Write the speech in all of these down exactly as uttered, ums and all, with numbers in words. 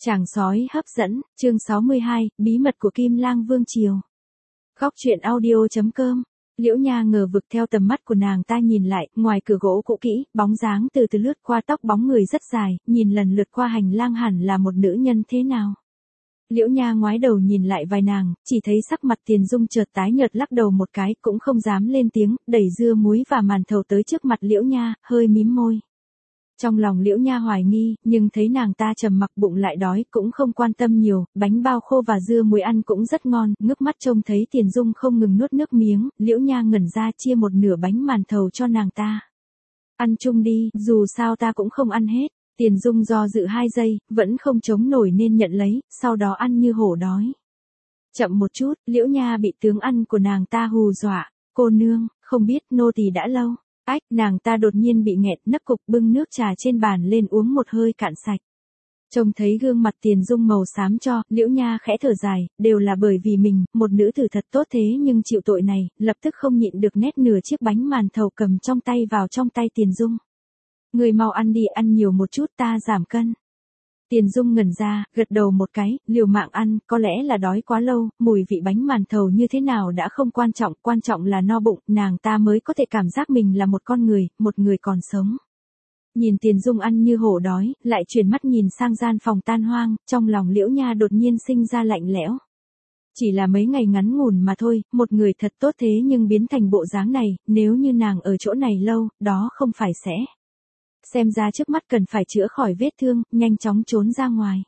Chàng sói hấp dẫn, chương sáu mươi hai, bí mật của Kim Lang Vương Triều. Góc truyện audio chấm com. Liễu Nha ngờ vực theo tầm mắt của nàng ta nhìn lại, ngoài cửa gỗ cũ kỹ, bóng dáng từ từ lướt qua tóc bóng người rất dài, nhìn lần lượt qua hành lang hẳn là một nữ nhân thế nào. Liễu Nha ngoái đầu nhìn lại vài nàng, chỉ thấy sắc mặt Tiền Dung chợt tái nhợt lắc đầu một cái, cũng không dám lên tiếng, đẩy dưa muối và màn thầu tới trước mặt Liễu Nha, hơi mím môi. Trong lòng Liễu Nha hoài nghi, nhưng thấy nàng ta trầm mặc bụng lại đói, cũng không quan tâm nhiều, bánh bao khô và dưa muối ăn cũng rất ngon, ngước mắt trông thấy Tiền Dung không ngừng nuốt nước miếng, Liễu Nha ngẩn ra chia một nửa bánh màn thầu cho nàng ta. Ăn chung đi, dù sao ta cũng không ăn hết. Tiền Dung do dự hai giây, vẫn không chống nổi nên nhận lấy, sau đó ăn như hổ đói. Chậm một chút, Liễu Nha bị tướng ăn của nàng ta hù dọa, cô nương, không biết nô tỳ đã lâu. Ách, nàng ta đột nhiên bị nghẹt, nấc cục bưng nước trà trên bàn lên uống một hơi cạn sạch. Trông thấy gương mặt Tiền Dung màu xám cho, Liễu Nha khẽ thở dài, đều là bởi vì mình, một nữ tử thật tốt thế nhưng chịu tội này, lập tức không nhịn được nét nửa chiếc bánh màn thầu cầm trong tay vào trong tay Tiền Dung. Người mau ăn đi, ăn nhiều một chút ta giảm cân. Tiền Dung ngẩn ra, gật đầu một cái, liều mạng ăn, có lẽ là đói quá lâu, mùi vị bánh màn thầu như thế nào đã không quan trọng, quan trọng là no bụng, nàng ta mới có thể cảm giác mình là một con người, một người còn sống. Nhìn Tiền Dung ăn như hổ đói, lại chuyển mắt nhìn sang gian phòng tan hoang, trong lòng Liễu Nha đột nhiên sinh ra lạnh lẽo. Chỉ là mấy ngày ngắn ngủn mà thôi, một người thật tốt thế nhưng biến thành bộ dáng này, nếu như nàng ở chỗ này lâu, đó không phải sẽ... Xem ra trước mắt cần phải chữa khỏi vết thương, nhanh chóng trốn ra ngoài.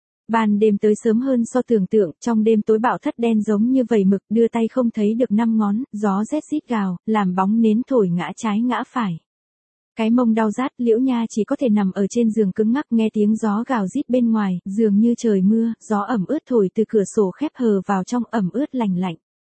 Ban đêm tới sớm hơn so tưởng tượng, trong đêm tối bão thất đen giống như vẩy mực, đưa tay không thấy được năm ngón, gió rét rít gào, làm bóng nến thổi ngã trái ngã phải. Cái mông đau rát, Liễu Nha chỉ có thể nằm ở trên giường cứng ngắc nghe tiếng gió gào rít bên ngoài, dường như trời mưa, gió ẩm ướt thổi từ cửa sổ khép hờ vào trong ẩm ướt lành lạnh.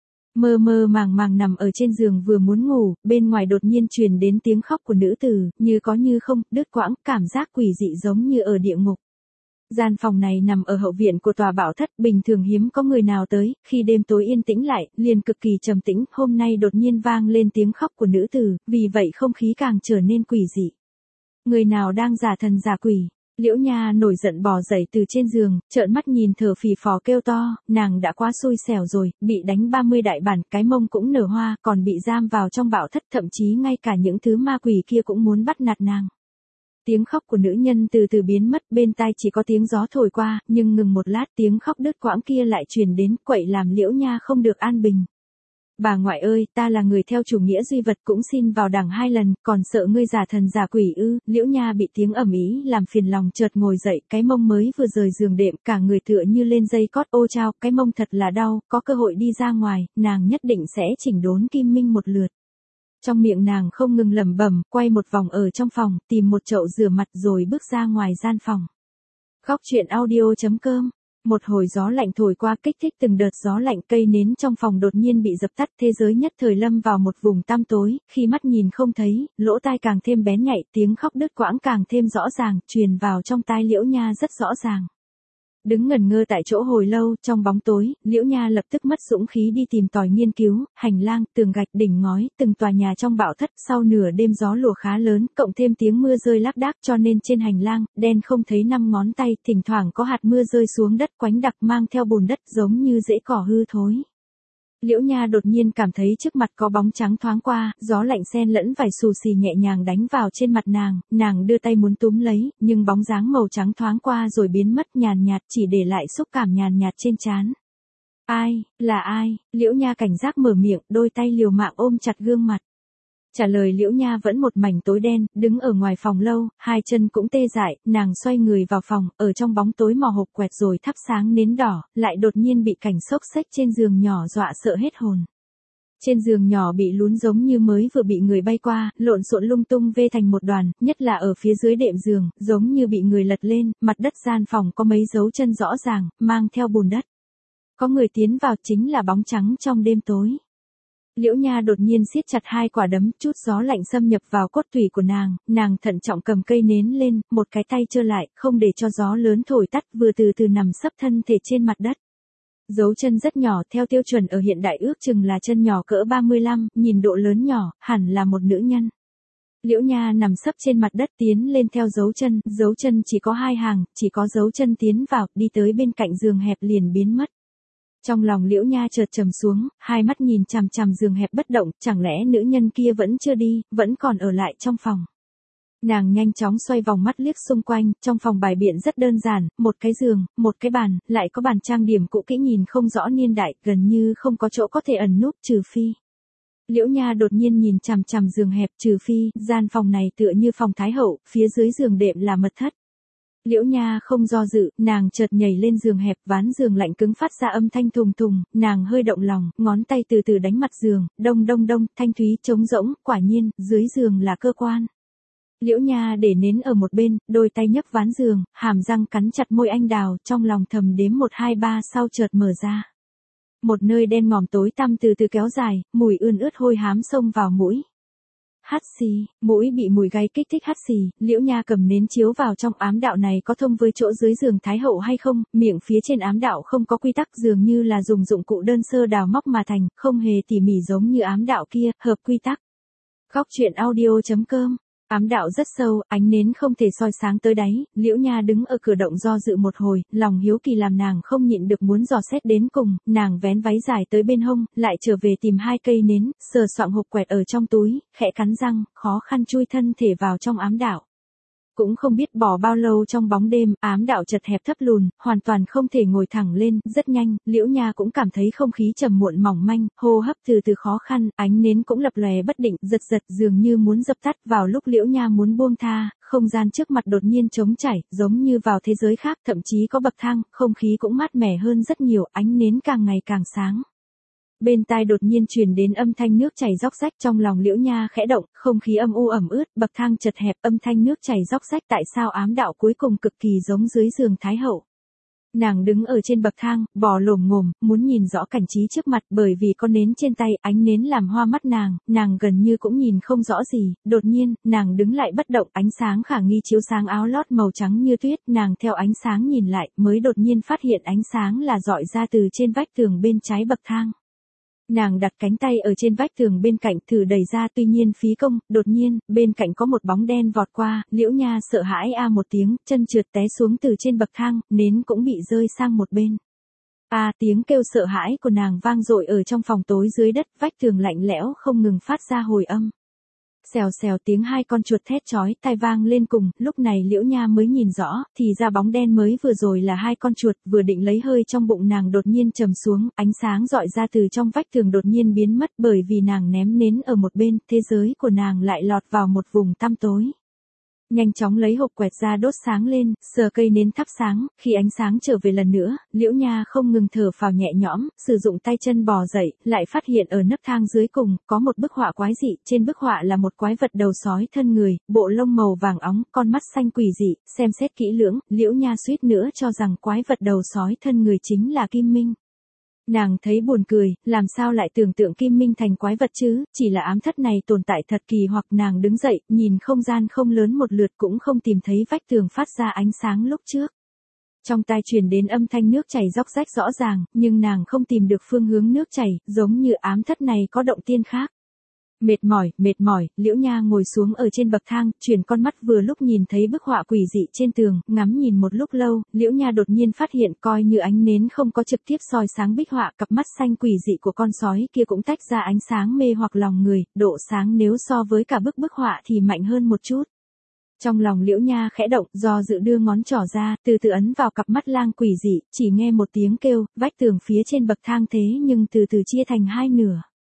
Mơ mơ màng màng nằm ở trên giường vừa muốn ngủ, bên ngoài đột nhiên truyền đến tiếng khóc của nữ tử, như có như không, đứt quãng, cảm giác quỷ dị giống như ở địa ngục. Gian phòng này nằm ở hậu viện của tòa bảo thất, bình thường hiếm có người nào tới, khi đêm tối yên tĩnh lại, liền cực kỳ trầm tĩnh, hôm nay đột nhiên vang lên tiếng khóc của nữ tử, vì vậy không khí càng trở nên quỷ dị. Người nào đang giả thần giả quỷ? Liễu Nha nổi giận bò dậy từ trên giường, trợn mắt nhìn thở phì phò kêu to, nàng đã quá xui xẻo rồi, bị đánh ba mươi đại bản, cái mông cũng nở hoa, còn bị giam vào trong bảo thất, thậm chí ngay cả những thứ ma quỷ kia cũng muốn bắt nạt nàng. Tiếng khóc của nữ nhân từ từ biến mất, bên tai chỉ có tiếng gió thổi qua, nhưng ngừng một lát tiếng khóc đứt quãng kia lại truyền đến, quậy làm Liễu Nha không được an bình. Bà ngoại ơi, ta là người theo chủ nghĩa duy vật cũng xin vào đảng hai lần, còn sợ ngươi giả thần giả quỷ ư? Liễu Nha bị tiếng ầm ĩ làm phiền lòng chợt ngồi dậy, cái mông mới vừa rời giường đệm, cả người tựa như lên dây cót, ô chao, cái mông thật là đau, có cơ hội đi ra ngoài, nàng nhất định sẽ chỉnh đốn Kim Minh một lượt. Trong miệng nàng không ngừng lẩm bẩm, quay một vòng ở trong phòng, tìm một chậu rửa mặt rồi bước ra ngoài gian phòng. Góc truyện audio chấm com. Một hồi gió lạnh thổi qua kích thích từng đợt gió lạnh, cây nến trong phòng đột nhiên bị dập tắt, thế giới nhất thời lâm vào một vùng tăm tối, khi mắt nhìn không thấy, lỗ tai càng thêm bén nhạy, tiếng khóc đứt quãng càng thêm rõ ràng, truyền vào trong tai Liễu Nha rất rõ ràng. Đứng ngẩn ngơ tại chỗ hồi lâu, trong bóng tối, Liễu Nha lập tức mất dũng khí đi tìm tòi nghiên cứu, hành lang, tường gạch, đỉnh ngói, từng tòa nhà trong bảo thất, sau nửa đêm gió lùa khá lớn, cộng thêm tiếng mưa rơi lác đác cho nên trên hành lang, đen không thấy năm ngón tay, thỉnh thoảng có hạt mưa rơi xuống đất quánh đặc mang theo bùn đất giống như rễ cỏ hư thối. Liễu Nha đột nhiên cảm thấy trước mặt có bóng trắng thoáng qua, gió lạnh xen lẫn vài xù xì nhẹ nhàng đánh vào trên mặt nàng, nàng đưa tay muốn túm lấy, nhưng bóng dáng màu trắng thoáng qua rồi biến mất nhàn nhạt, chỉ để lại xúc cảm nhàn nhạt trên trán. Ai, là ai? Liễu Nha cảnh giác mở miệng, đôi tay liều mạng ôm chặt gương mặt. Trả lời Liễu Nha vẫn một mảnh tối đen, đứng ở ngoài phòng lâu, hai chân cũng tê dại, nàng xoay người vào phòng, ở trong bóng tối mò hộp quẹt rồi thắp sáng nến đỏ, lại đột nhiên bị cảnh xốc xếch trên giường nhỏ dọa sợ hết hồn. Trên giường nhỏ bị lún giống như mới vừa bị người bay qua, lộn xộn lung tung vê thành một đoàn, nhất là ở phía dưới đệm giường, giống như bị người lật lên, mặt đất gian phòng có mấy dấu chân rõ ràng, mang theo bùn đất. Có người tiến vào, chính là bóng trắng trong đêm tối. Liễu Nha đột nhiên siết chặt hai quả đấm, chút gió lạnh xâm nhập vào cốt tủy của nàng, nàng thận trọng cầm cây nến lên, một cái tay trơ lại, không để cho gió lớn thổi tắt, vừa từ từ nằm sấp thân thể trên mặt đất. Dấu chân rất nhỏ, theo tiêu chuẩn ở hiện đại ước chừng là chân nhỏ cỡ ba mươi lăm, nhìn độ lớn nhỏ, hẳn là một nữ nhân. Liễu Nha nằm sấp trên mặt đất tiến lên theo dấu chân, dấu chân chỉ có hai hàng, chỉ có dấu chân tiến vào, đi tới bên cạnh giường hẹp liền biến mất. Trong lòng Liễu Nha chợt trầm xuống, hai mắt nhìn chằm chằm giường hẹp bất động, chẳng lẽ nữ nhân kia vẫn chưa đi, vẫn còn ở lại trong phòng. Nàng nhanh chóng xoay vòng mắt liếc xung quanh, trong phòng bài biện rất đơn giản, một cái giường, một cái bàn, lại có bàn trang điểm cũ kỹ nhìn không rõ niên đại, gần như không có chỗ có thể ẩn núp trừ phi. Liễu Nha đột nhiên nhìn chằm chằm giường hẹp, trừ phi, gian phòng này tựa như phòng thái hậu, phía dưới giường đệm là mật thất. Liễu Nha không do dự, nàng chợt nhảy lên giường hẹp, ván giường lạnh cứng phát ra âm thanh thùng thùng, nàng hơi động lòng, ngón tay từ từ đánh mặt giường, đông đông đông, thanh thúy trống rỗng, quả nhiên, dưới giường là cơ quan. Liễu Nha để nến ở một bên, đôi tay nhấc ván giường, hàm răng cắn chặt môi anh đào, trong lòng thầm đếm một hai ba sau chợt mở ra. Một nơi đen ngòm tối tăm từ từ kéo dài, mùi ươn ướt hôi hám xông vào mũi. Hắt xì, mũi bị mùi gai kích thích hắt xì, Liễu Nha cầm nến chiếu vào trong ám đạo này có thông với chỗ dưới giường thái hậu hay không, miệng phía trên ám đạo không có quy tắc dường như là dùng dụng cụ đơn sơ đào móc mà thành, không hề tỉ mỉ giống như ám đạo kia, hợp quy tắc. Góc truyện audio chấm com. Ám đạo rất sâu, ánh nến không thể soi sáng tới đáy, Liễu Nha đứng ở cửa động do dự một hồi, lòng hiếu kỳ làm nàng không nhịn được muốn dò xét đến cùng, nàng vén váy dài tới bên hông, lại trở về tìm hai cây nến, sờ soạng hộp quẹt ở trong túi, khẽ cắn răng, khó khăn chui thân thể vào trong ám đạo. Cũng không biết bỏ bao lâu trong bóng đêm, ám đạo chật hẹp thấp lùn, hoàn toàn không thể ngồi thẳng lên, rất nhanh, Liễu Nha cũng cảm thấy không khí trầm muộn mỏng manh, hô hấp từ từ khó khăn, ánh nến cũng lập lòe bất định, giật giật dường như muốn dập tắt. Vào lúc Liễu Nha muốn buông tha, không gian trước mặt đột nhiên trống trải, giống như vào thế giới khác, thậm chí có bậc thang, không khí cũng mát mẻ hơn rất nhiều, ánh nến càng ngày càng sáng. Bên tai đột nhiên truyền đến âm thanh nước chảy róc rách, trong lòng Liễu Nha khẽ động, không khí âm u ẩm ướt, bậc thang chật hẹp, âm thanh nước chảy róc rách, tại sao ám đạo cuối cùng cực kỳ giống dưới giường thái hậu. Nàng đứng ở trên bậc thang, bò lồm ngồm, muốn nhìn rõ cảnh trí trước mặt, bởi vì có nến trên tay, ánh nến làm hoa mắt nàng, nàng gần như cũng nhìn không rõ gì, đột nhiên, nàng đứng lại bất động, ánh sáng khả nghi chiếu sáng áo lót màu trắng như tuyết, nàng theo ánh sáng nhìn lại, mới đột nhiên phát hiện ánh sáng là rọi ra từ trên vách tường bên trái bậc thang. Nàng đặt cánh tay ở trên vách tường bên cạnh thử đẩy ra, tuy nhiên phí công, đột nhiên, bên cạnh có một bóng đen vọt qua, Liễu Nha sợ hãi a một tiếng, chân trượt té xuống từ trên bậc thang, nến cũng bị rơi sang một bên. A tiếng kêu sợ hãi của nàng vang dội ở trong phòng tối dưới đất, vách tường lạnh lẽo không ngừng phát ra hồi âm. Xèo xèo tiếng hai con chuột thét chói tai vang lên cùng, lúc này Liễu Nha mới nhìn rõ, thì ra bóng đen mới vừa rồi là hai con chuột, vừa định lấy hơi trong bụng nàng đột nhiên trầm xuống, ánh sáng rọi ra từ trong vách tường đột nhiên biến mất bởi vì nàng ném nến ở một bên, thế giới của nàng lại lọt vào một vùng tăm tối. Nhanh chóng lấy hộp quẹt ra đốt sáng lên, sờ cây nến thắp sáng, khi ánh sáng trở về lần nữa, Liễu Nha không ngừng thở phào nhẹ nhõm, sử dụng tay chân bò dậy, lại phát hiện ở nấc thang dưới cùng, có một bức họa quái dị, trên bức họa là một quái vật đầu sói thân người, bộ lông màu vàng óng, con mắt xanh quỷ dị, xem xét kỹ lưỡng, Liễu Nha suýt nữa cho rằng quái vật đầu sói thân người chính là Kim Minh. Nàng thấy buồn cười, làm sao lại tưởng tượng Kim Minh thành quái vật chứ, chỉ là ám thất này tồn tại thật kỳ hoặc. Nàng đứng dậy, nhìn không gian không lớn một lượt cũng không tìm thấy vách tường phát ra ánh sáng lúc trước. Trong tai truyền đến âm thanh nước chảy róc rách rõ ràng, nhưng nàng không tìm được phương hướng nước chảy, giống như ám thất này có động tiên khác. Mệt mỏi, mệt mỏi, Liễu Nha ngồi xuống ở trên bậc thang, chuyển con mắt vừa lúc nhìn thấy bức họa quỷ dị trên tường, ngắm nhìn một lúc lâu, Liễu Nha đột nhiên phát hiện coi như ánh nến không có trực tiếp soi sáng bích họa, cặp mắt xanh quỷ dị của con sói kia cũng tách ra ánh sáng mê hoặc lòng người, độ sáng nếu so với cả bức bức họa thì mạnh hơn một chút. Trong lòng Liễu Nha khẽ động, do dự đưa ngón trỏ ra, từ từ ấn vào cặp mắt lang quỷ dị, chỉ nghe một tiếng kêu, vách tường phía trên bậc thang thế nhưng từ từ chia thành hai nửa.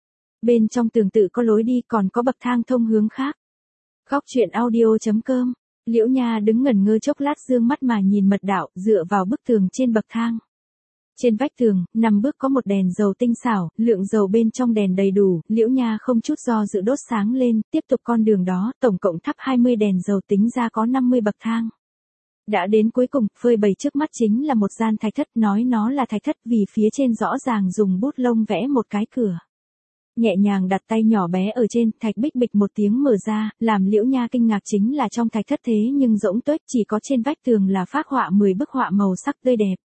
Bên trong tường tự có lối đi, còn có bậc thang thông hướng khác. Góc truyện audio chấm com. Liễu Nha đứng ngẩn ngơ chốc lát dương mắt mà nhìn mật đạo, dựa vào bức tường trên bậc thang. Trên vách tường, nằm bước có một đèn dầu tinh xảo, lượng dầu bên trong đèn đầy đủ, Liễu Nha không chút do dự đốt sáng lên, tiếp tục con đường đó, tổng cộng thắp hai mươi đèn dầu tính ra có năm mươi bậc thang. Đã đến cuối cùng, phơi bày trước mắt chính là một gian thạch thất, nói nó là thạch thất vì phía trên rõ ràng dùng bút lông vẽ một cái cửa. Nhẹ nhàng đặt tay nhỏ bé ở trên, thạch bích bịch một tiếng mở ra, làm Liễu Nha kinh ngạc chính là trong thạch thất thế nhưng rỗng tuếch, chỉ có trên vách tường là phác họa mười bức họa màu sắc tươi đẹp.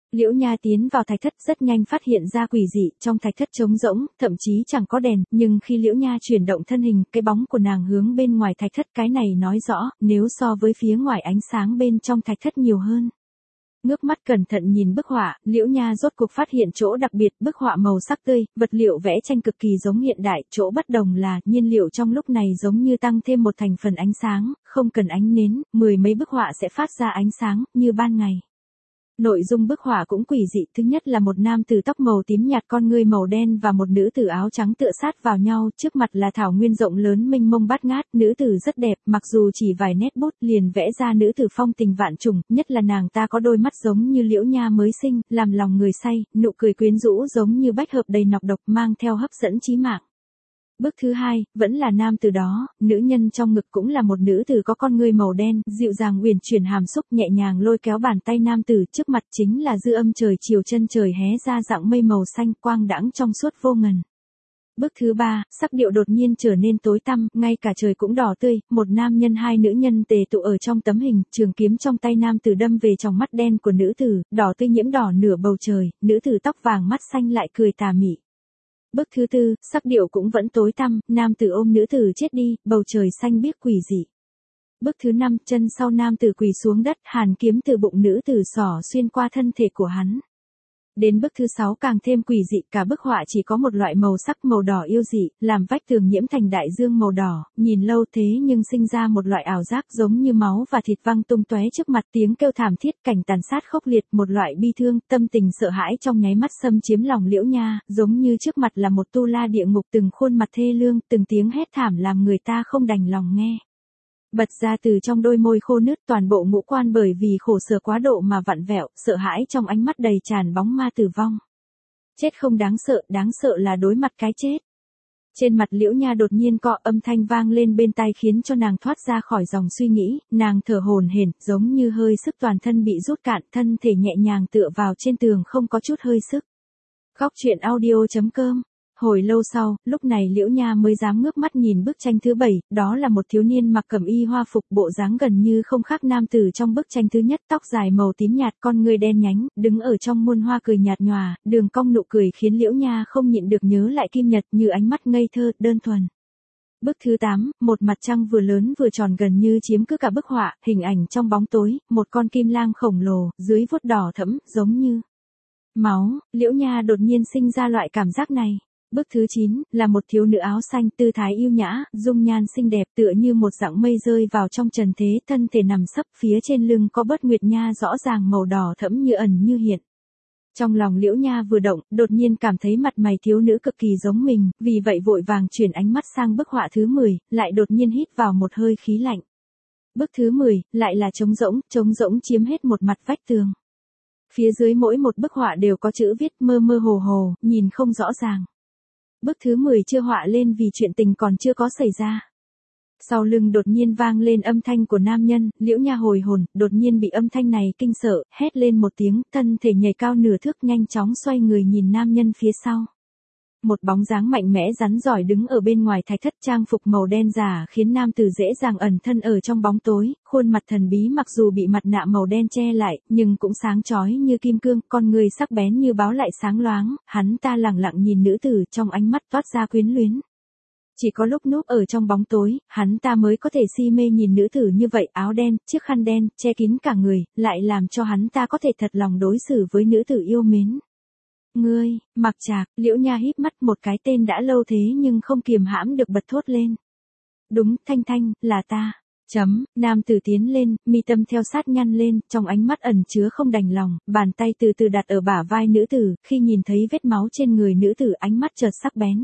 Liễu Nha tiến vào thạch thất rất nhanh phát hiện ra quỷ dị, trong thạch thất trống rỗng, thậm chí chẳng có đèn, nhưng khi Liễu Nha chuyển động thân hình, cái bóng của nàng hướng bên ngoài thạch thất, cái này nói rõ, nếu so với phía ngoài ánh sáng bên trong thạch thất nhiều hơn. Ngước mắt cẩn thận nhìn bức họa, Liễu Nha rốt cuộc phát hiện chỗ đặc biệt, bức họa màu sắc tươi, vật liệu vẽ tranh cực kỳ giống hiện đại, chỗ bất đồng là, nhiên liệu trong lúc này giống như tăng thêm một thành phần ánh sáng, không cần ánh nến, mười mấy bức họa sẽ phát ra ánh sáng, như ban ngày. Nội dung bức họa cũng quỷ dị, thứ nhất là một nam tử tóc màu tím nhạt con ngươi màu đen và một nữ tử áo trắng tựa sát vào nhau, trước mặt là thảo nguyên rộng lớn mênh mông bát ngát, nữ tử rất đẹp, mặc dù chỉ vài nét bút liền vẽ ra nữ tử phong tình vạn trùng, nhất là nàng ta có đôi mắt giống như Liễu Nha mới sinh, làm lòng người say, nụ cười quyến rũ giống như bách hợp đầy nọc độc mang theo hấp dẫn chí mạng. Bước thứ hai, vẫn là nam tử đó, nữ nhân trong ngực cũng là một nữ tử có con ngươi màu đen, dịu dàng uyển chuyển hàm xúc nhẹ nhàng lôi kéo bàn tay nam tử, trước mặt chính là dư âm trời chiều chân trời hé ra dạng mây màu xanh quang đãng trong suốt vô ngần. Bước thứ ba, sắc điệu đột nhiên trở nên tối tăm, ngay cả trời cũng đỏ tươi, một nam nhân hai nữ nhân tề tụ ở trong tấm hình, trường kiếm trong tay nam tử đâm về trong mắt đen của nữ tử, đỏ tươi nhiễm đỏ nửa bầu trời, nữ tử tóc vàng mắt xanh lại cười tà mị. Bước thứ tư, sắc điệu cũng vẫn tối tăm, nam tử ôm nữ tử chết đi, bầu trời xanh biếc quỷ dị. Bước thứ năm, chân sau nam tử quỳ xuống đất, hàn kiếm từ bụng nữ tử xỏ xuyên qua thân thể của hắn. Đến bước thứ sáu càng thêm quỷ dị, cả bức họa chỉ có một loại màu sắc màu đỏ yêu dị, làm vách tường nhiễm thành đại dương màu đỏ, nhìn lâu thế nhưng sinh ra một loại ảo giác giống như máu và thịt văng tung tóe trước mặt, tiếng kêu thảm thiết, cảnh tàn sát khốc liệt, một loại bi thương, tâm tình sợ hãi trong nháy mắt xâm chiếm lòng Liễu Nha, giống như trước mặt là một tu la địa ngục, từng khuôn mặt thê lương, từng tiếng hét thảm làm người ta không đành lòng nghe. Bật ra từ trong đôi môi khô nứt, toàn bộ ngũ quan bởi vì khổ sở quá độ mà vặn vẹo, sợ hãi trong ánh mắt đầy tràn bóng ma tử vong. Chết không đáng sợ, đáng sợ là đối mặt cái chết. Trên mặt Liễu Nha đột nhiên cọ, âm thanh vang lên bên tai khiến cho nàng thoát ra khỏi dòng suy nghĩ, nàng thở hổn hển, giống như hơi sức toàn thân bị rút cạn, thân thể nhẹ nhàng tựa vào trên tường không có chút hơi sức. Góc truyện audio chấm com. Hồi lâu sau, lúc này Liễu Nha mới dám ngước mắt nhìn bức tranh thứ bảy, đó là một thiếu niên mặc cẩm y hoa phục, bộ dáng gần như không khác nam tử trong bức tranh thứ nhất, tóc dài màu tím nhạt, con người đen nhánh, đứng ở trong muôn hoa cười nhạt nhòa, đường cong nụ cười khiến Liễu Nha không nhịn được nhớ lại Kim Nhật, như ánh mắt ngây thơ, đơn thuần. Bức thứ tám, một mặt trăng vừa lớn vừa tròn gần như chiếm cứ cả bức họa, hình ảnh trong bóng tối, một con kim lang khổng lồ, dưới vuốt đỏ thẫm, giống như máu, Liễu Nha đột nhiên sinh ra loại cảm giác này. Bước thứ chín, là một thiếu nữ áo xanh, tư thái yêu nhã, dung nhan xinh đẹp tựa như một dặng mây rơi vào trong trần thế, thân thể nằm sấp, phía trên lưng có bớt nguyệt nha rõ ràng màu đỏ thẫm như ẩn như hiện. Trong lòng Liễu Nha vừa động, đột nhiên cảm thấy mặt mày thiếu nữ cực kỳ giống mình, vì vậy vội vàng chuyển ánh mắt sang bức họa thứ mười, lại đột nhiên hít vào một hơi khí lạnh. Bước thứ mười, lại là trống rỗng, trống rỗng chiếm hết một mặt vách tường. Phía dưới mỗi một bức họa đều có chữ viết mơ mơ hồ hồ, nhìn không rõ ràng. Bước thứ mười chưa họa lên vì chuyện tình còn chưa có xảy ra. Sau lưng đột nhiên vang lên âm thanh của nam nhân, Liễu Nha hồi hồn, đột nhiên bị âm thanh này kinh sợ, hét lên một tiếng, thân thể nhảy cao nửa thước nhanh chóng xoay người nhìn nam nhân phía sau. Một bóng dáng mạnh mẽ rắn giỏi đứng ở bên ngoài thạch thất, trang phục màu đen giả khiến nam tử dễ dàng ẩn thân ở trong bóng tối, khuôn mặt thần bí mặc dù bị mặt nạ màu đen che lại, nhưng cũng sáng chói như kim cương, con người sắc bén như báo lại sáng loáng, hắn ta lẳng lặng nhìn nữ tử, trong ánh mắt toát ra quyến luyến. Chỉ có lúc núp ở trong bóng tối, hắn ta mới có thể si mê nhìn nữ tử như vậy, áo đen, chiếc khăn đen, che kín cả người, lại làm cho hắn ta có thể thật lòng đối xử với nữ tử yêu mến. Ngươi, Mặc Trạc, Liễu Nha híp mắt, một cái tên đã lâu thế nhưng không kiềm hãm được bật thốt lên. Đúng, Thanh Thanh, là ta. Chấm, nam tử tiến lên, mi tâm theo sát nhăn lên, trong ánh mắt ẩn chứa không đành lòng, bàn tay từ từ đặt ở bả vai nữ tử, khi nhìn thấy vết máu trên người nữ tử ánh mắt chợt sắc bén.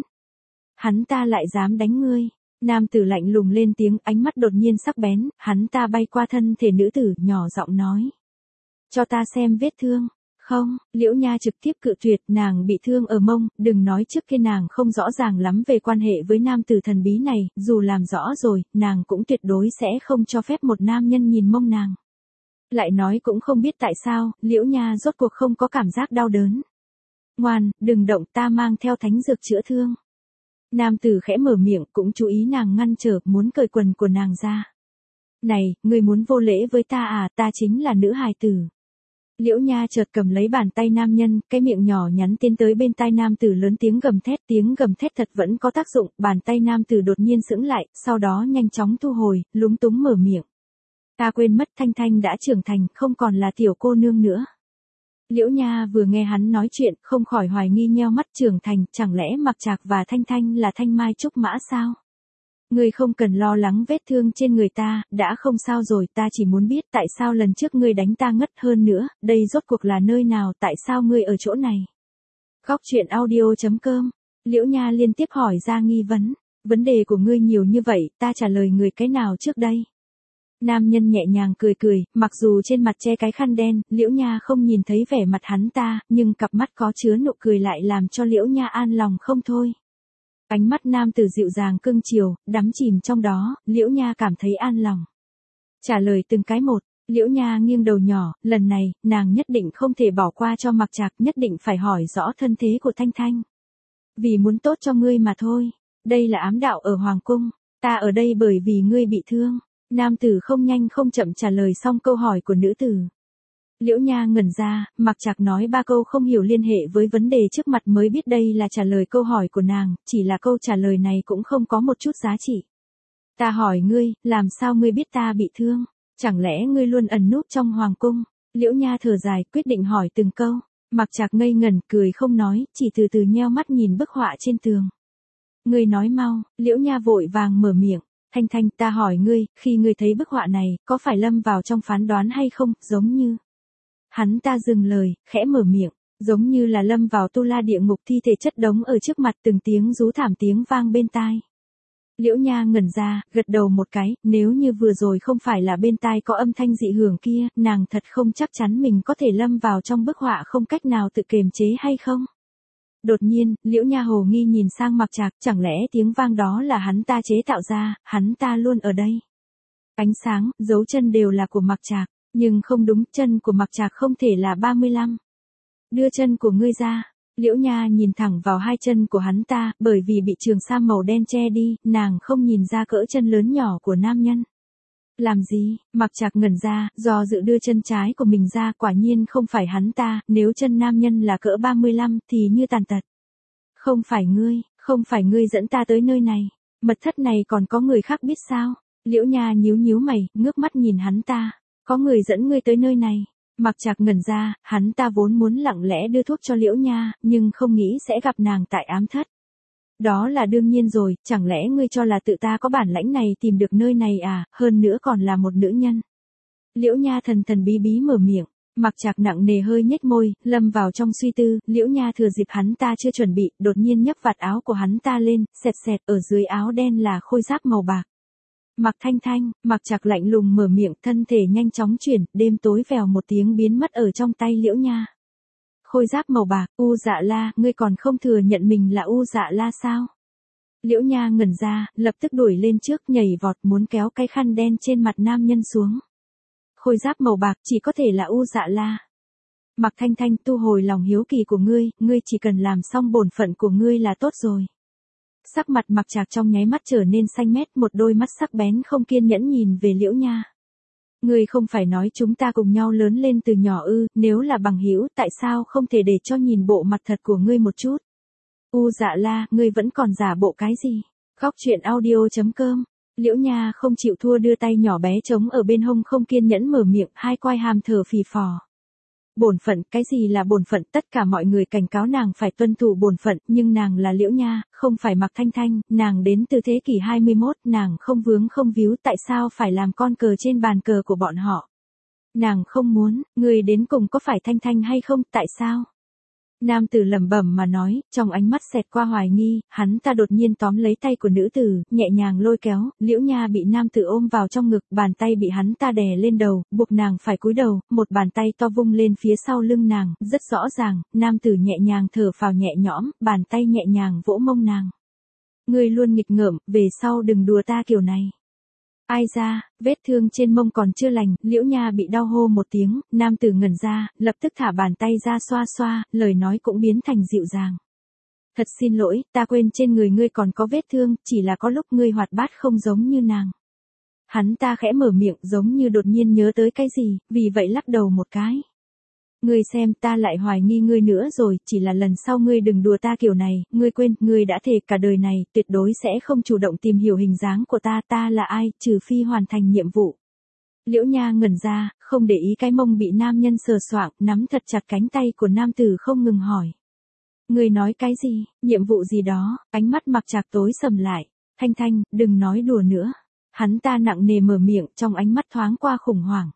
Hắn ta lại dám đánh ngươi. Nam tử lạnh lùng lên tiếng, ánh mắt đột nhiên sắc bén, hắn ta bay qua thân thể nữ tử, nhỏ giọng nói. Cho ta xem vết thương. Không, Liễu Nha trực tiếp cự tuyệt, nàng bị thương ở mông, đừng nói trước kia nàng không rõ ràng lắm về quan hệ với nam tử thần bí này, dù làm rõ rồi, nàng cũng tuyệt đối sẽ không cho phép một nam nhân nhìn mông nàng. Lại nói cũng không biết tại sao, Liễu Nha rốt cuộc không có cảm giác đau đớn. Ngoan, đừng động, ta mang theo thánh dược chữa thương. Nam tử khẽ mở miệng, cũng chú ý nàng ngăn trở, muốn cởi quần của nàng ra. Này, ngươi muốn vô lễ với ta à, ta chính là nữ hài tử. Liễu Nha chợt cầm lấy bàn tay nam nhân, cái miệng nhỏ nhắn tiến tới bên tai nam tử lớn tiếng gầm thét, tiếng gầm thét thật vẫn có tác dụng, bàn tay nam tử đột nhiên sững lại, sau đó nhanh chóng thu hồi, lúng túng mở miệng. Ta quên mất Thanh Thanh đã trưởng thành, không còn là tiểu cô nương nữa. Liễu Nha vừa nghe hắn nói chuyện, không khỏi hoài nghi nheo mắt, trưởng thành, chẳng lẽ Mạc Trạc và Thanh Thanh là thanh mai trúc mã sao? Ngươi không cần lo lắng vết thương trên người ta, đã không sao rồi, ta chỉ muốn biết tại sao lần trước ngươi đánh ta ngất, hơn nữa, đây rốt cuộc là nơi nào, tại sao ngươi ở chỗ này? Góc truyện audio chấm com. Liễu Nha liên tiếp hỏi ra nghi vấn, vấn đề của ngươi nhiều như vậy, ta trả lời người cái nào trước đây? Nam nhân nhẹ nhàng cười cười, mặc dù trên mặt che cái khăn đen, Liễu Nha không nhìn thấy vẻ mặt hắn ta, nhưng cặp mắt có chứa nụ cười lại làm cho Liễu Nha an lòng không thôi. Ánh mắt nam tử dịu dàng cưng chiều, đắm chìm trong đó, Liễu Nha cảm thấy an lòng. Trả lời từng cái một, Liễu Nha nghiêng đầu nhỏ, lần này, nàng nhất định không thể bỏ qua cho Mạc Trạc, nhất định phải hỏi rõ thân thế của Thanh Thanh. Vì muốn tốt cho ngươi mà thôi, đây là ám đạo ở Hoàng Cung, ta ở đây bởi vì ngươi bị thương. Nam tử không nhanh không chậm trả lời xong câu hỏi của nữ tử. Liễu Nha ngẩn ra, Mạc Trạc nói ba câu không hiểu liên hệ với vấn đề trước mặt mới biết đây là trả lời câu hỏi của nàng, chỉ là câu trả lời này cũng không có một chút giá trị. Ta hỏi ngươi, làm sao ngươi biết ta bị thương? Chẳng lẽ ngươi luôn ẩn núp trong Hoàng Cung? Liễu Nha thở dài, quyết định hỏi từng câu. Mạc Trạc ngây ngẩn, cười không nói, chỉ từ từ nheo mắt nhìn bức họa trên tường. Ngươi nói mau, Liễu Nha vội vàng mở miệng. Thanh Thanh, ta hỏi ngươi, khi ngươi thấy bức họa này, có phải lâm vào trong phán đoán hay không, giống như... Hắn ta dừng lời, khẽ mở miệng, giống như là lâm vào tu la địa ngục, thi thể chất đống ở trước mặt, từng tiếng rú thảm tiếng vang bên tai. Liễu Nha ngẩn ra, gật đầu một cái, nếu như vừa rồi không phải là bên tai có âm thanh dị hưởng kia, nàng thật không chắc chắn mình có thể lâm vào trong bức họa không cách nào tự kiềm chế hay không. Đột nhiên, Liễu Nha hồ nghi nhìn sang Mạc Trạc, chẳng lẽ tiếng vang đó là hắn ta chế tạo ra, hắn ta luôn ở đây. Ánh sáng, dấu chân đều là của Mạc Trạc, nhưng không đúng, chân của Mạc Trạc không thể là ba mươi lăm. Đưa chân của ngươi ra. Liễu Nha nhìn thẳng vào hai chân của hắn ta, bởi vì bị trường sam màu đen che đi, nàng không nhìn ra cỡ chân lớn nhỏ của nam nhân. Làm gì? Mạc Trạc ngẩn ra, do dự đưa chân trái của mình ra, quả nhiên không phải hắn ta, nếu chân nam nhân là cỡ ba mươi lăm thì như tàn tật. Không phải ngươi, không phải ngươi dẫn ta tới nơi này, mật thất này còn có người khác biết sao? Liễu Nha nhíu nhíu mày, ngước mắt nhìn hắn ta, có người dẫn ngươi tới nơi này. Mạc Trạc ngẩn ra, hắn ta vốn muốn lặng lẽ đưa thuốc cho Liễu Nha, nhưng không nghĩ sẽ gặp nàng tại ám thất. Đó là đương nhiên rồi, chẳng lẽ ngươi cho là tự ta có bản lãnh này tìm được nơi này à, hơn nữa còn là một nữ nhân. Liễu Nha thần thần bí bí mở miệng, Mạc Trạc nặng nề hơi nhếch môi, lâm vào trong suy tư, Liễu Nha thừa dịp hắn ta chưa chuẩn bị, đột nhiên nhấc vạt áo của hắn ta lên, xẹt xẹt, ở dưới áo đen là khôi giáp màu bạc. Mạc Thanh Thanh, Mạc Trạc lạnh lùng mở miệng, thân thể nhanh chóng chuyển, đêm tối vèo một tiếng biến mất ở trong tay Liễu Nha. Khôi giáp màu bạc, U Dạ La, ngươi còn không thừa nhận mình là U Dạ La sao? Liễu Nha ngẩn ra, lập tức đuổi lên trước, nhảy vọt muốn kéo cái khăn đen trên mặt nam nhân xuống. Khôi giáp màu bạc chỉ có thể là U Dạ La. Mạc Thanh Thanh, tu hồi lòng hiếu kỳ của ngươi, ngươi chỉ cần làm xong bổn phận của ngươi là tốt rồi. Sắc mặt Mạc Trạc trong nháy mắt trở nên xanh mét, một đôi mắt sắc bén không kiên nhẫn nhìn về Liễu Nha. Ngươi không phải nói chúng ta cùng nhau lớn lên từ nhỏ ư, nếu là bằng hữu, tại sao không thể để cho nhìn bộ mặt thật của ngươi một chút? U Dạ La, ngươi vẫn còn giả bộ cái gì? Góc truyện audio chấm com. Liễu Nha không chịu thua, đưa tay nhỏ bé trống ở bên hông, không kiên nhẫn mở miệng, hai quai hàm thở phì phò. Bổn phận, cái gì là bổn phận? Tất cả mọi người cảnh cáo nàng phải tuân thủ bổn phận, nhưng nàng là Liễu Nha, không phải Mạc Thanh Thanh, nàng đến từ thế kỷ hai mươi mốt, nàng không vướng không víu, tại sao phải làm con cờ trên bàn cờ của bọn họ? Nàng không muốn, người đến cùng có phải Thanh Thanh hay không, tại sao? Nam tử lẩm bẩm mà nói, trong ánh mắt xẹt qua hoài nghi, hắn ta đột nhiên tóm lấy tay của nữ tử, nhẹ nhàng lôi kéo, Liễu Nha bị nam tử ôm vào trong ngực, bàn tay bị hắn ta đè lên đầu, buộc nàng phải cúi đầu, một bàn tay to vung lên phía sau lưng nàng, rất rõ ràng, nam tử nhẹ nhàng thở phào nhẹ nhõm, bàn tay nhẹ nhàng vỗ mông nàng. Ngươi luôn nghịch ngợm, về sau đừng đùa ta kiểu này. Ai ra, vết thương trên mông còn chưa lành, Liễu Nha bị đau hô một tiếng, nam tử ngẩn ra, lập tức thả bàn tay ra xoa xoa, lời nói cũng biến thành dịu dàng. Thật xin lỗi, ta quên trên người ngươi còn có vết thương, chỉ là có lúc ngươi hoạt bát không giống như nàng. Hắn ta khẽ mở miệng giống như đột nhiên nhớ tới cái gì, vì vậy lắc đầu một cái. Ngươi xem ta lại hoài nghi ngươi nữa rồi, chỉ là lần sau ngươi đừng đùa ta kiểu này, ngươi quên, ngươi đã thề cả đời này, tuyệt đối sẽ không chủ động tìm hiểu hình dáng của ta, ta là ai, trừ phi hoàn thành nhiệm vụ. Liễu Nha ngẩn ra, không để ý cái mông bị nam nhân sờ soạng, nắm thật chặt cánh tay của nam tử không ngừng hỏi. Ngươi nói cái gì, nhiệm vụ gì đó, ánh mắt Mặc Trạc tối sầm lại. Thanh Thanh, đừng nói đùa nữa. Hắn ta nặng nề mở miệng, trong ánh mắt thoáng qua khủng hoảng.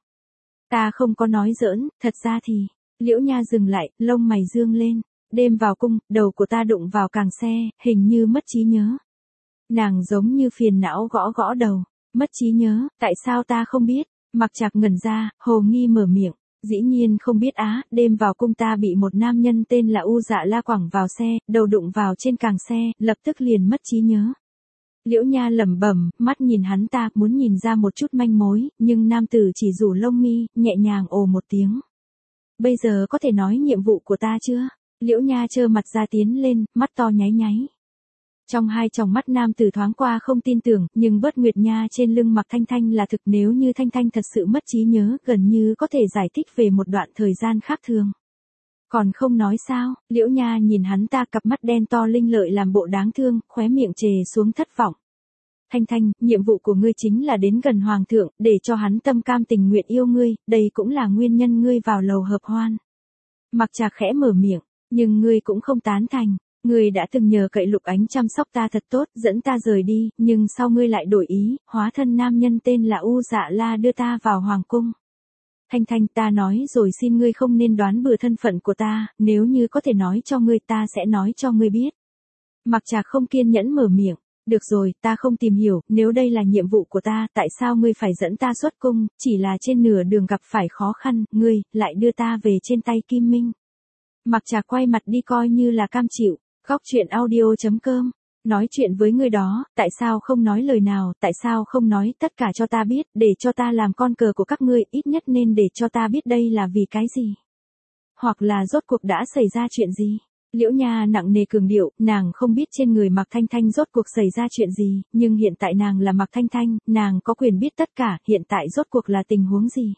Ta không có nói giỡn, thật ra thì. Liễu Nha dừng lại, lông mày dương lên. Đêm vào cung, đầu của ta đụng vào càng xe, hình như mất trí nhớ. Nàng giống như phiền não gõ gõ đầu. Mất trí nhớ, tại sao ta không biết? Mặc Trạc ngẩn ra, hồ nghi mở miệng. Dĩ nhiên không biết á, đêm vào cung ta bị một nam nhân tên là U Dạ La quẳng vào xe, đầu đụng vào trên càng xe, lập tức liền mất trí nhớ. Liễu Nha lẩm bẩm, mắt nhìn hắn ta, muốn nhìn ra một chút manh mối, nhưng nam tử chỉ rủ lông mi, nhẹ nhàng ồ một tiếng. Bây giờ có thể nói nhiệm vụ của ta chưa? Liễu Nha trơ mặt ra tiến lên, mắt to nháy nháy. Trong hai tròng mắt nam tử thoáng qua không tin tưởng, nhưng Bớt Nguyệt Nha trên lưng Mặc Thanh Thanh là thực, nếu như Thanh Thanh thật sự mất trí nhớ, gần như có thể giải thích về một đoạn thời gian khác thường. Còn không nói sao, Liễu Nha nhìn hắn ta, cặp mắt đen to linh lợi làm bộ đáng thương, khóe miệng trề xuống thất vọng. Thanh Thanh, nhiệm vụ của ngươi chính là đến gần hoàng thượng, để cho hắn tâm cam tình nguyện yêu ngươi, đây cũng là nguyên nhân ngươi vào lầu hợp hoan. Mặc Trạc khẽ mở miệng, nhưng ngươi cũng không tán thành. Ngươi đã từng nhờ cậy Lục Ánh chăm sóc ta thật tốt, dẫn ta rời đi, nhưng sau ngươi lại đổi ý, hóa thân nam nhân tên là U Dạ La đưa ta vào hoàng cung. Thanh Thanh, ta nói rồi, xin ngươi không nên đoán bừa thân phận của ta, nếu như có thể nói cho ngươi ta sẽ nói cho ngươi biết. Mặc Trạc không kiên nhẫn mở miệng, được rồi, ta không tìm hiểu, nếu đây là nhiệm vụ của ta, tại sao ngươi phải dẫn ta xuất cung, chỉ là trên nửa đường gặp phải khó khăn, ngươi, lại đưa ta về trên tay Kim Minh. Mặc Trạc quay mặt đi coi như là cam chịu. Góc truyện audio chấm com. Nói chuyện với người đó, tại sao không nói lời nào, tại sao không nói tất cả cho ta biết, để cho ta làm con cờ của các ngươi, ít nhất nên để cho ta biết đây là vì cái gì. Hoặc là rốt cuộc đã xảy ra chuyện gì. Liễu Nha nặng nề cường điệu, nàng không biết trên người Mặc Thanh Thanh rốt cuộc xảy ra chuyện gì, nhưng hiện tại nàng là Mặc Thanh Thanh, nàng có quyền biết tất cả, hiện tại rốt cuộc là tình huống gì.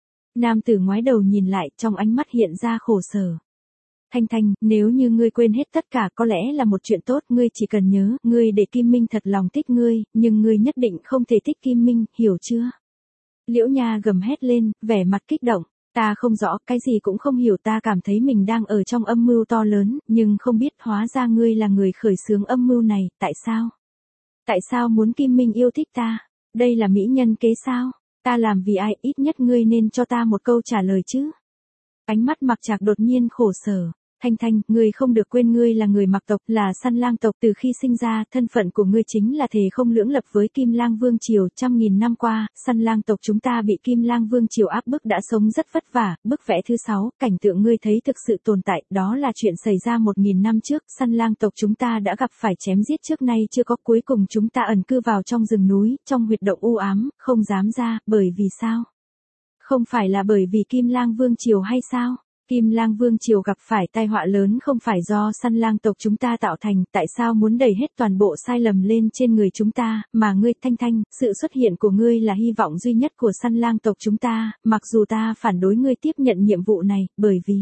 Nam tử ngoái đầu nhìn lại, trong ánh mắt hiện ra khổ sở. Thanh Thanh, nếu như ngươi quên hết tất cả có lẽ là một chuyện tốt, ngươi chỉ cần nhớ, ngươi để Kim Minh thật lòng thích ngươi, nhưng ngươi nhất định không thể thích Kim Minh, hiểu chưa? Liễu Nha gầm hét lên, vẻ mặt kích động, ta không rõ, cái gì cũng không hiểu, ta cảm thấy mình đang ở trong âm mưu to lớn, nhưng không biết hóa ra ngươi là người khởi xướng âm mưu này, tại sao? Tại sao muốn Kim Minh yêu thích ta? Đây là mỹ nhân kế sao? Ta làm vì ai, ít nhất ngươi nên cho ta một câu trả lời chứ? Ánh mắt Mặc Trạc đột nhiên khổ sở. Thanh Thanh, ngươi không được quên ngươi là người Mặc tộc, là Săn Lang tộc, từ khi sinh ra, thân phận của ngươi chính là thề không lưỡng lập với Kim Lang Vương triều, trăm nghìn năm qua, Săn Lang tộc chúng ta bị Kim Lang Vương triều áp bức đã sống rất vất vả. Bức vẽ thứ sáu, cảnh tượng ngươi thấy thực sự tồn tại, đó là chuyện xảy ra một nghìn năm trước, Săn Lang tộc chúng ta đã gặp phải chém giết trước nay chưa có, cuối cùng chúng ta ẩn cư vào trong rừng núi, trong huyệt động u ám, không dám ra, bởi vì sao? Không phải là bởi vì Kim Lang Vương triều hay sao? Kim Lang Vương triều gặp phải tai họa lớn không phải do Săn Lang tộc chúng ta tạo thành, tại sao muốn đẩy hết toàn bộ sai lầm lên trên người chúng ta, mà ngươi, Thanh Thanh, sự xuất hiện của ngươi là hy vọng duy nhất của Săn Lang tộc chúng ta, mặc dù ta phản đối ngươi tiếp nhận nhiệm vụ này, bởi vì...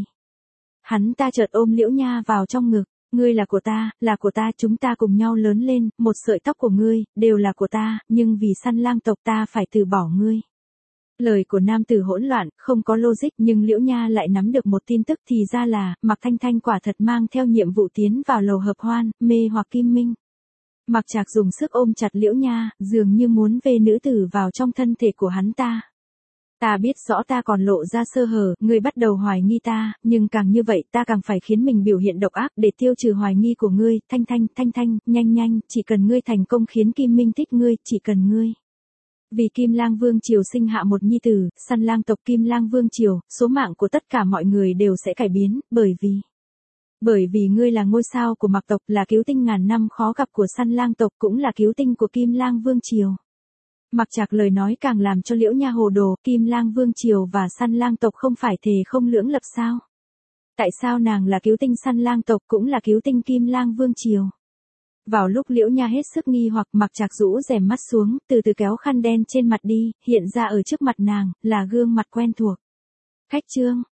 Hắn ta chợt ôm Liễu Nha vào trong ngực, ngươi là của ta, là của ta, chúng ta cùng nhau lớn lên, một sợi tóc của ngươi, đều là của ta, nhưng vì Săn Lang tộc ta phải từ bỏ ngươi. Lời của nam tử hỗn loạn, không có logic, nhưng Liễu Nha lại nắm được một tin tức, thì ra là, Mặc Thanh Thanh quả thật mang theo nhiệm vụ tiến vào lầu hợp hoan, mê hoặc Kim Minh. Mặc Trạc dùng sức ôm chặt Liễu Nha, dường như muốn vê nữ tử vào trong thân thể của hắn ta. Ta biết rõ ta còn lộ ra sơ hở, ngươi bắt đầu hoài nghi ta, nhưng càng như vậy ta càng phải khiến mình biểu hiện độc ác để tiêu trừ hoài nghi của ngươi. Thanh Thanh, Thanh Thanh, nhanh nhanh, chỉ cần ngươi thành công khiến Kim Minh thích ngươi, chỉ cần ngươi. Vì Kim Lang Vương triều sinh hạ một nhi tử, Săn Lang tộc Kim Lang Vương triều, số mạng của tất cả mọi người đều sẽ cải biến, bởi vì... Bởi vì ngươi là ngôi sao của Mặc tộc, là cứu tinh ngàn năm khó gặp của Săn Lang tộc, cũng là cứu tinh của Kim Lang Vương triều. Mặc Trạc lời nói càng làm cho Liễu Nha hồ đồ, Kim Lang Vương triều và Săn Lang tộc không phải thề không lưỡng lập sao? Tại sao nàng là cứu tinh Săn Lang tộc cũng là cứu tinh Kim Lang Vương triều? Vào lúc Liễu Nha hết sức nghi hoặc, Mặc Trạc rũ rèm mắt xuống, từ từ kéo khăn đen trên mặt đi, hiện ra ở trước mặt nàng, là gương mặt quen thuộc. Khách trương,